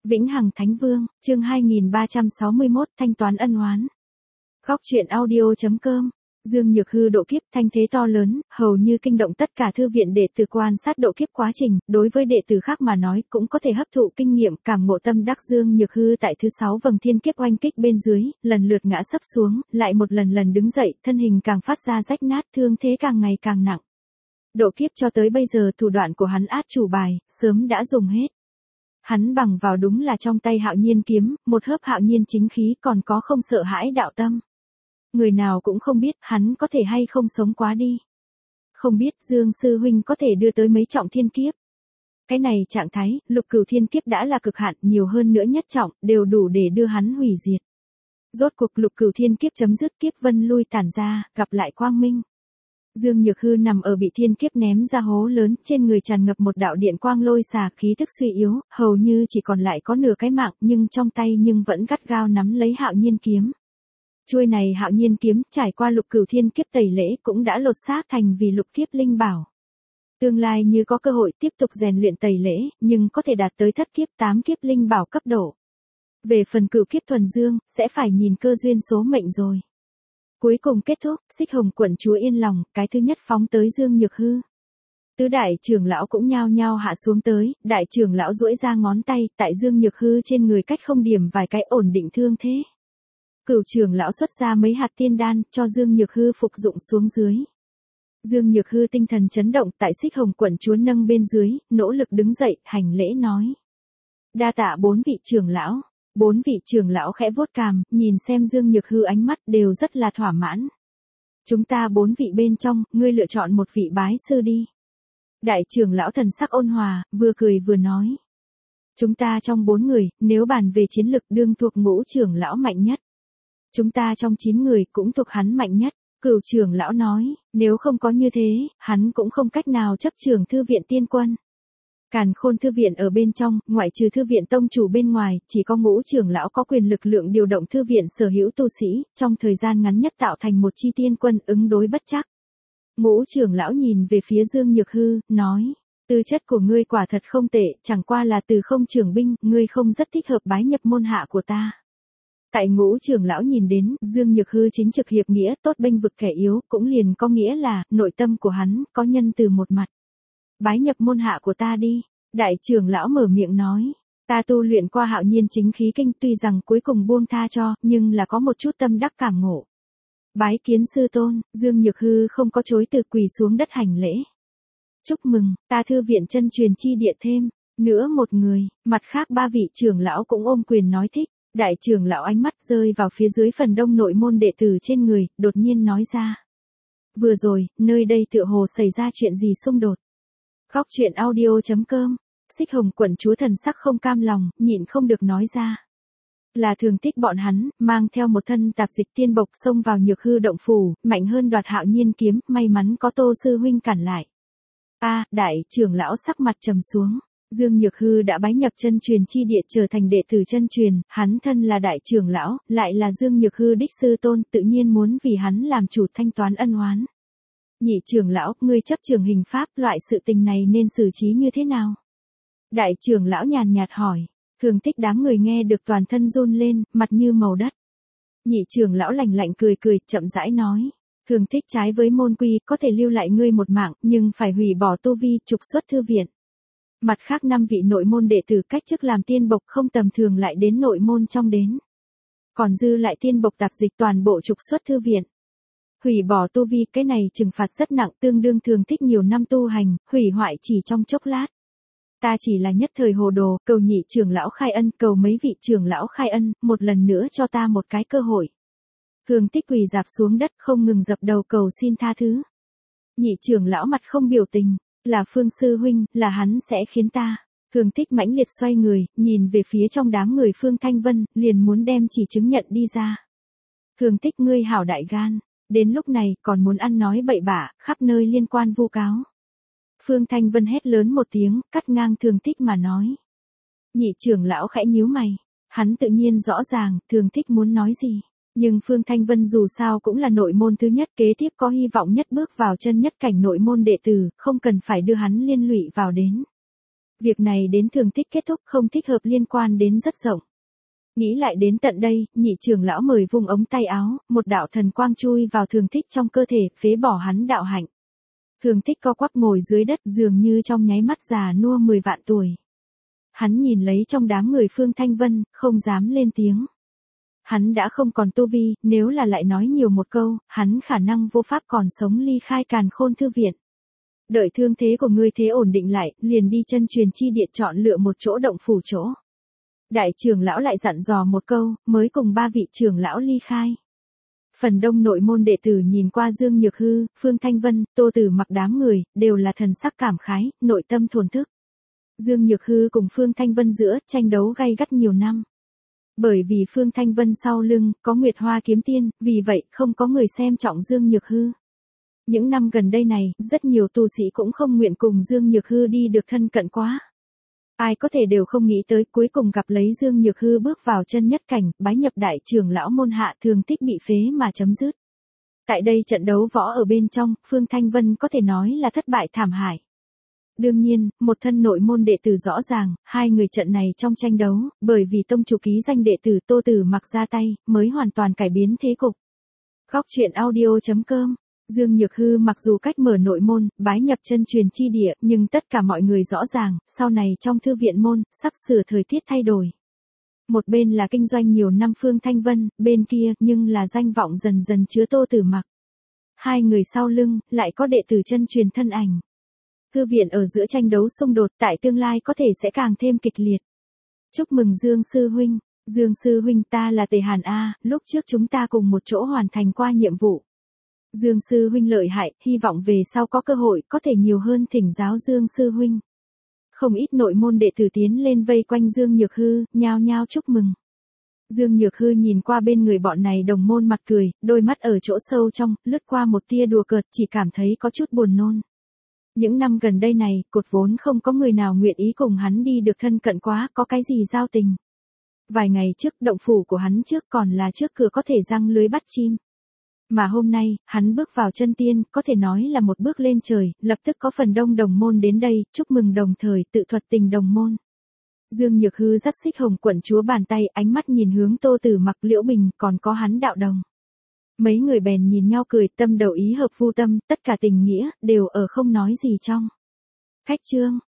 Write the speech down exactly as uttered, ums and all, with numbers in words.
Vĩnh Hằng Thánh Vương, chương hai nghìn ba trăm sáu mươi mốt, thanh toán ân oán. Góc truyện audio chấm com. Dương Nhược Hư độ kiếp thanh thế to lớn, hầu như kinh động tất cả thư viện đệ tử quan sát độ kiếp quá trình, đối với đệ tử khác mà nói cũng có thể hấp thụ kinh nghiệm cảm ngộ tâm đắc. Dương Nhược Hư tại thứ sáu vầng thiên kiếp oanh kích bên dưới, lần lượt ngã sấp xuống, lại một lần lần đứng dậy, thân hình càng phát ra rách nát, thương thế càng ngày càng nặng. Độ kiếp cho tới bây giờ thủ đoạn của hắn át chủ bài, sớm đã dùng hết. Hắn bằng vào đúng là trong tay Hạo Nhiên kiếm, một hớp Hạo Nhiên chính khí còn có không sợ hãi đạo tâm. Người nào cũng không biết hắn có thể hay không sống quá đi. Không biết Dương Sư Huynh có thể đưa tới mấy trọng thiên kiếp. Cái này trạng thái, lục cửu thiên kiếp đã là cực hạn, nhiều hơn nữa nhất trọng, đều đủ để đưa hắn hủy diệt. Rốt cuộc lục cửu thiên kiếp chấm dứt, kiếp vân lui tản ra, gặp lại quang minh. Dương Nhược Hư nằm ở bị thiên kiếp ném ra hố lớn, trên người tràn ngập một đạo điện quang lôi xà, khí tức suy yếu, hầu như chỉ còn lại có nửa cái mạng, nhưng trong tay nhưng vẫn gắt gao nắm lấy Hạo Nhiên kiếm. Chuôi này Hạo Nhiên kiếm trải qua lục cửu thiên kiếp tẩy lễ cũng đã lột xác thành vì lục kiếp linh bảo. Tương lai như có cơ hội tiếp tục rèn luyện tẩy lễ, nhưng có thể đạt tới thất kiếp tám kiếp linh bảo cấp độ. Về phần cửu kiếp thuần dương, sẽ phải nhìn cơ duyên số mệnh rồi. Cuối cùng kết thúc, Xích Hồng quận chúa yên lòng, cái thứ nhất phóng tới Dương Nhược Hư. Tứ đại trưởng lão cũng nhao nhao hạ xuống tới, đại trưởng lão duỗi ra ngón tay, tại Dương Nhược Hư trên người cách không điểm vài cái ổn định thương thế. Cửu trưởng lão xuất ra mấy hạt tiên đan, cho Dương Nhược Hư phục dụng xuống dưới. Dương Nhược Hư tinh thần chấn động, tại Xích Hồng quận chúa nâng bên dưới, nỗ lực đứng dậy, hành lễ nói. Đa tạ bốn vị trưởng lão. Bốn vị trưởng lão khẽ vuốt cằm, nhìn xem Dương Nhược Hư ánh mắt đều rất là thỏa mãn. Chúng ta bốn vị bên trong, ngươi lựa chọn một vị bái sư đi. Đại trưởng lão thần sắc ôn hòa, vừa cười vừa nói. Chúng ta trong bốn người, nếu bàn về chiến lực đương thuộc ngũ trưởng lão mạnh nhất. Chúng ta trong chín người cũng thuộc hắn mạnh nhất. Cửu trưởng lão nói, nếu không có như thế, hắn cũng không cách nào chấp trưởng thư viện tiên quân. Càn Khôn thư viện ở bên trong, ngoại trừ thư viện tông chủ bên ngoài, chỉ có ngũ trưởng lão có quyền lực lượng điều động thư viện sở hữu tu sĩ, trong thời gian ngắn nhất tạo thành một chi tiên quân ứng đối bất trắc. Ngũ trưởng lão nhìn về phía Dương Nhược Hư, nói, tư chất của ngươi quả thật không tệ, chẳng qua là từ không trưởng binh, ngươi không rất thích hợp bái nhập môn hạ của ta. Tại ngũ trưởng lão nhìn đến, Dương Nhược Hư chính trực hiệp nghĩa, tốt bênh vực kẻ yếu, cũng liền có nghĩa là, nội tâm của hắn, có nhân từ một mặt. Bái nhập môn hạ của ta đi, đại trưởng lão mở miệng nói, ta tu luyện qua Hạo Nhiên chính khí kinh, tuy rằng cuối cùng buông tha cho, nhưng là có một chút tâm đắc cảm ngộ. Bái kiến sư tôn, Dương Nhược Hư không có chối từ, quỳ xuống đất hành lễ. Chúc mừng, ta thư viện chân truyền chi địa thêm, nữa một người, mặt khác ba vị trưởng lão cũng ôm quyền nói thích. Đại trưởng lão ánh mắt rơi vào phía dưới phần đông nội môn đệ tử trên người, đột nhiên nói ra. Vừa rồi, nơi đây tựa hồ xảy ra chuyện gì xung đột. Góc truyện audio chấm com. Xích Hồng quận chúa thần sắc không cam lòng, nhịn không được nói ra. Là Thường Tích bọn hắn, mang theo một thân tạp dịch tiên bộc xông vào Nhược Hư động phủ, mạnh hơn đoạt Hạo Nhiên kiếm, may mắn có Tô sư huynh cản lại. A, đại trưởng lão sắc mặt trầm xuống. Dương Nhược Hư đã bái nhập chân truyền chi địa trở thành đệ tử chân truyền, hắn thân là đại trưởng lão, lại là Dương Nhược Hư đích sư tôn, tự nhiên muốn vì hắn làm chủ thanh toán ân oán. Nhị trưởng lão, ngươi chấp trường hình pháp, loại sự tình này nên xử trí như thế nào? Đại trưởng lão nhàn nhạt hỏi. Thường Tích đám người nghe được toàn thân run lên, mặt như màu đất. Nhị trưởng lão lạnh lạnh cười cười, chậm rãi nói. Thường Tích trái với môn quy, có thể lưu lại ngươi một mạng, nhưng phải hủy bỏ tu vi, trục xuất thư viện. Mặt khác năm vị nội môn đệ tử cách chức làm tiên bộc không tầm thường lại đến nội môn trong đến. Còn dư lại tiên bộc tạp dịch toàn bộ trục xuất thư viện. Hủy bỏ tu vi, cái này trừng phạt rất nặng, tương đương Thường Tích nhiều năm tu hành, hủy hoại chỉ trong chốc lát. Ta chỉ là nhất thời hồ đồ, cầu nhị trưởng lão khai ân, cầu mấy vị trưởng lão khai ân, một lần nữa cho ta một cái cơ hội. Thường Tích quỳ dạp xuống đất không ngừng dập đầu cầu xin tha thứ. Nhị trưởng lão mặt không biểu tình. Là Phương sư huynh, là hắn sẽ khiến ta. Thường Tích mãnh liệt xoay người, nhìn về phía trong đám người Phương Thanh Vân, liền muốn đem chỉ chứng nhận đi ra. Thường Tích ngươi hảo đại gan, đến lúc này còn muốn ăn nói bậy bạ, khắp nơi liên quan vu cáo. Phương Thanh Vân hét lớn một tiếng, cắt ngang Thường Tích mà nói. Nhị trưởng lão khẽ nhíu mày, hắn tự nhiên rõ ràng, Thường Tích muốn nói gì. Nhưng Phương Thanh Vân dù sao cũng là nội môn thứ nhất, kế tiếp có hy vọng nhất bước vào chân nhất cảnh nội môn đệ tử, không cần phải đưa hắn liên lụy vào đến. Việc này đến thường thích kết thúc không thích hợp liên quan đến rất rộng. Nghĩ lại đến tận đây, nhị trưởng lão mời vung ống tay áo, một đạo thần quang chui vào thường thích trong cơ thể, phế bỏ hắn đạo hạnh. Thường thích co quắp ngồi dưới đất dường như trong nháy mắt già nua mười vạn tuổi. Hắn nhìn lấy trong đám người Phương Thanh Vân, không dám lên tiếng. Hắn đã không còn tu vi, nếu là lại nói nhiều một câu, hắn khả năng vô pháp còn sống ly khai Càn Khôn Thư Viện. Đợi thương thế của ngươi thế ổn định lại, liền đi chân truyền chi địa chọn lựa một chỗ động phủ chỗ. Đại trưởng lão lại dặn dò một câu, mới cùng ba vị trưởng lão ly khai. Phần đông nội môn đệ tử nhìn qua Dương Nhược Hư, Phương Thanh Vân, Tô Tử Mặc đám người, đều là thần sắc cảm khái, nội tâm thổn thức. Dương Nhược Hư cùng Phương Thanh Vân giữa tranh đấu gay gắt nhiều năm. Bởi vì Phương Thanh Vân sau lưng, có Nguyệt Hoa kiếm tiên, vì vậy không có người xem trọng Dương Nhược Hư. Những năm gần đây này, rất nhiều tu sĩ cũng không nguyện cùng Dương Nhược Hư đi được thân cận quá. Ai có thể đều không nghĩ tới cuối cùng gặp lấy Dương Nhược Hư bước vào chân nhất cảnh, bái nhập đại trưởng lão môn hạ thường thích bị phế mà chấm dứt. Tại đây trận đấu võ ở bên trong, Phương Thanh Vân có thể nói là thất bại thảm hại. Đương nhiên, một thân nội môn đệ tử rõ ràng, hai người trận này trong tranh đấu, bởi vì tông chủ ký danh đệ tử Tô Tử Mặc ra tay, mới hoàn toàn cải biến thế cục. Góc truyện audio chấm com. Dương Nhược Hư mặc dù cách mở nội môn, bái nhập chân truyền chi địa, nhưng tất cả mọi người rõ ràng, sau này trong thư viện môn, sắp sửa thời tiết thay đổi. Một bên là kinh doanh nhiều năm Phương Thanh Vân, bên kia, nhưng là danh vọng dần dần chứa Tô Tử Mặc. Hai người sau lưng, lại có đệ tử chân truyền thân ảnh. Thư viện ở giữa tranh đấu xung đột tại tương lai có thể sẽ càng thêm kịch liệt. Chúc mừng Dương Sư Huynh, Dương Sư Huynh ta là Tề Hàn A, lúc trước chúng ta cùng một chỗ hoàn thành qua nhiệm vụ. Dương Sư Huynh lợi hại, hy vọng về sau có cơ hội có thể nhiều hơn thỉnh giáo Dương Sư Huynh. Không ít nội môn đệ tử tiến lên vây quanh Dương Nhược Hư, nhao nhao chúc mừng. Dương Nhược Hư nhìn qua bên người bọn này đồng môn mặt cười, đôi mắt ở chỗ sâu trong, lướt qua một tia đùa cợt, chỉ cảm thấy có chút buồn nôn. Những năm gần đây này, cột vốn không có người nào nguyện ý cùng hắn đi được thân cận quá, có cái gì giao tình. Vài ngày trước, động phủ của hắn trước còn là trước cửa có thể răng lưới bắt chim. Mà hôm nay, hắn bước vào chân tiên, có thể nói là một bước lên trời, lập tức có phần đông đồng môn đến đây, chúc mừng đồng thời tự thuật tình đồng môn. Dương Nhược Hư dắt xích hồng quận chúa bàn tay, ánh mắt nhìn hướng Tô Tử Mặc, Liễu Bình, còn có hắn đạo đồng. Mấy người bèn nhìn nhau cười, tâm đầu ý hợp vu tâm, tất cả tình nghĩa, đều ở không nói gì trong. Khách chương.